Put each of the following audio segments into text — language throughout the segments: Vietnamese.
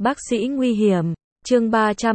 Bác sĩ nguy hiểm, chương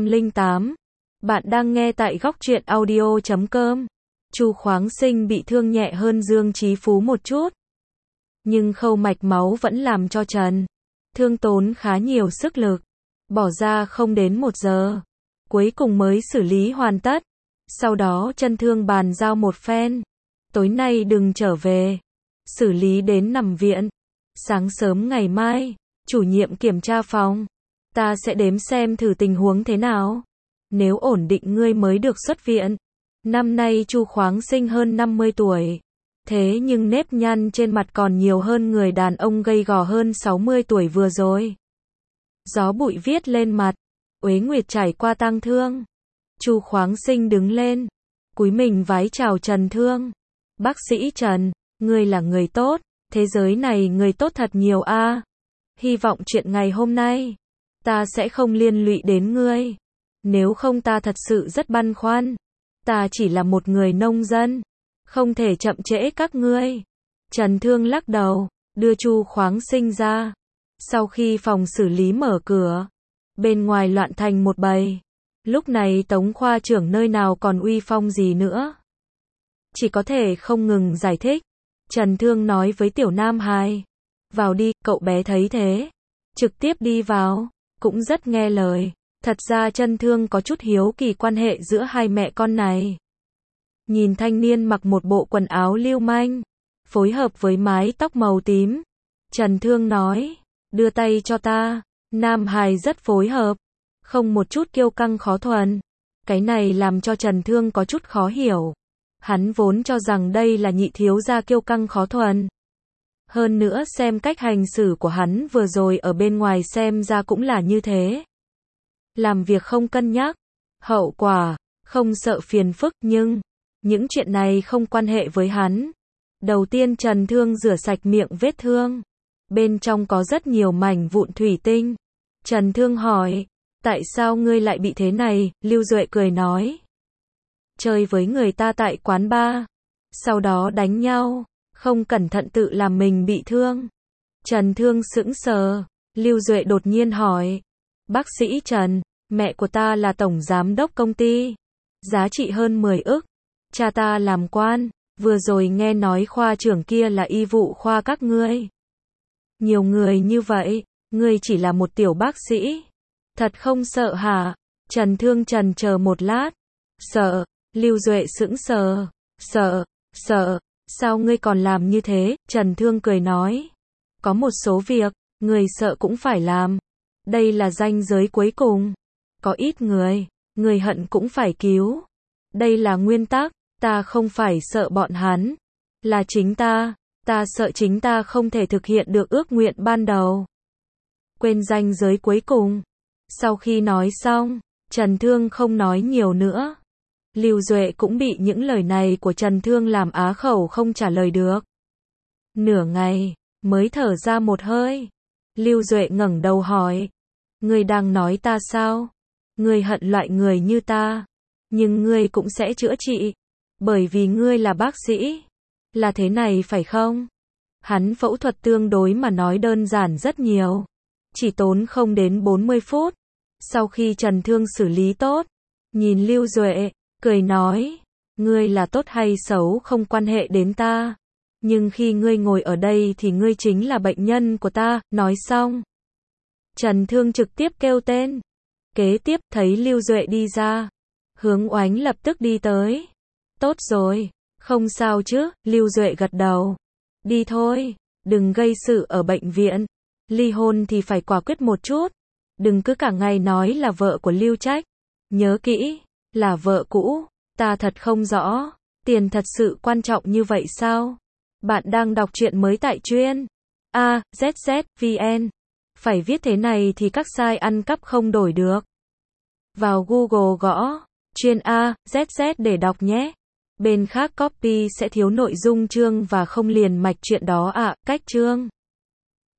308. Bạn đang nghe tại góc truyện audio.com. Chu Khoáng Sinh bị thương nhẹ hơn Dương Chí Phú một chút, nhưng khâu mạch máu vẫn làm cho Trần Thương tốn khá nhiều sức lực, bỏ ra không đến 1 giờ, cuối cùng mới xử lý hoàn tất. Sau đó Trần Thương bàn giao một phen, tối nay đừng trở về, xử lý đến nằm viện. Sáng sớm ngày mai, chủ nhiệm kiểm tra phòng, ta sẽ đếm xem thử tình huống thế nào. Nếu ổn định ngươi mới được xuất viện. Năm nay Chu Khoáng Sinh hơn 50 tuổi. Thế nhưng nếp nhăn trên mặt còn nhiều hơn người đàn ông gầy gò hơn 60 tuổi vừa rồi. Gió bụi viết lên mặt, uế nguyệt trải qua tang thương. Chu Khoáng Sinh đứng lên, cúi mình vái chào Trần Thương. Bác sĩ Trần, ngươi là người tốt, thế giới này người tốt thật nhiều a. Hy vọng chuyện ngày hôm nay, ta sẽ không liên lụy đến ngươi. Nếu không ta thật sự rất băn khoăn. Ta chỉ là một người nông dân, không thể chậm trễ các ngươi. Trần Thương lắc đầu, đưa Chu Khoáng Sinh ra. Sau khi phòng xử lý mở cửa, bên ngoài loạn thành một bầy. Lúc này Tống khoa trưởng nơi nào còn uy phong gì nữa. Chỉ có thể không ngừng giải thích. Trần Thương nói với Tiểu Nam Hải, vào đi. Cậu bé thấy thế, trực tiếp đi vào, cũng rất nghe lời. Thật ra Trần Thương có chút hiếu kỳ quan hệ giữa hai mẹ con này. Nhìn thanh niên mặc một bộ quần áo lưu manh, phối hợp với mái tóc màu tím. Trần Thương nói, đưa tay cho ta. Nam Hải rất phối hợp, không một chút kiêu căng khó thuần. Cái này làm cho Trần Thương có chút khó hiểu. Hắn vốn cho rằng đây là nhị thiếu gia kiêu căng khó thuần. Hơn nữa xem cách hành xử của hắn vừa rồi ở bên ngoài xem ra cũng là như thế. Làm việc không cân nhắc hậu quả, không sợ phiền phức, nhưng những chuyện này không quan hệ với hắn. Đầu tiên Trần Thương rửa sạch miệng vết thương, bên trong có rất nhiều mảnh vụn thủy tinh. Trần Thương hỏi, tại sao ngươi lại bị thế này? Lưu Duệ cười nói, chơi với người ta tại quán bar, sau đó đánh nhau, không cẩn thận tự làm mình bị thương. Trần Thương sững sờ. Lưu Duệ đột nhiên hỏi, bác sĩ Trần, mẹ của ta là tổng giám đốc công ty, giá trị hơn 10 ức. Cha ta làm quan, vừa rồi nghe nói khoa trưởng kia là y vụ khoa các ngươi. Nhiều người như vậy, ngươi chỉ là một tiểu bác sĩ. Thật không sợ hả? Trần Thương trần chờ một lát. Sợ. Lưu Duệ sững sờ. Sợ. Sao ngươi còn làm như thế? Trần Thương cười nói, có một số việc, người sợ cũng phải làm. Đây là ranh giới cuối cùng. Có ít người hận cũng phải cứu. Đây là nguyên tắc. Ta không phải sợ bọn hắn, là chính ta sợ chính ta không thể thực hiện được ước nguyện ban đầu. Quên ranh giới cuối cùng. Sau khi nói xong, Trần Thương không nói nhiều nữa. Lưu Duệ cũng bị những lời này của Trần Thương làm á khẩu không trả lời được. Nửa ngày, mới thở ra một hơi. Lưu Duệ ngẩng đầu hỏi, ngươi đang nói ta sao? Ngươi hận loại người như ta, nhưng ngươi cũng sẽ chữa trị, bởi vì ngươi là bác sĩ. Là thế này phải không? Hắn phẫu thuật tương đối mà nói đơn giản rất nhiều, chỉ tốn không đến 40 phút. Sau khi Trần Thương xử lý tốt, nhìn Lưu Duệ, cười nói, ngươi là tốt hay xấu không quan hệ đến ta, nhưng khi ngươi ngồi ở đây thì ngươi chính là bệnh nhân của ta. Nói xong, Trần Thương trực tiếp kêu tên. Kế tiếp thấy Lưu Duệ đi ra, Hướng Oánh lập tức đi tới. Tốt rồi, không sao chứ? Lưu Duệ gật đầu. Đi thôi, đừng gây sự ở bệnh viện. Ly hôn thì phải quả quyết một chút, đừng cứ cả ngày nói là vợ của Lưu Trách. Nhớ kỹ, là vợ cũ. Ta thật không rõ, tiền thật sự quan trọng như vậy sao? Bạn đang đọc truyện mới tại truyện AZZ.vn. Phải viết thế này thì các site ăn cắp không đổi được. Vào Google gõ truyện AZZ để đọc nhé. Bên khác copy sẽ thiếu nội dung chương và không liền mạch truyện đó ạ. Cách chương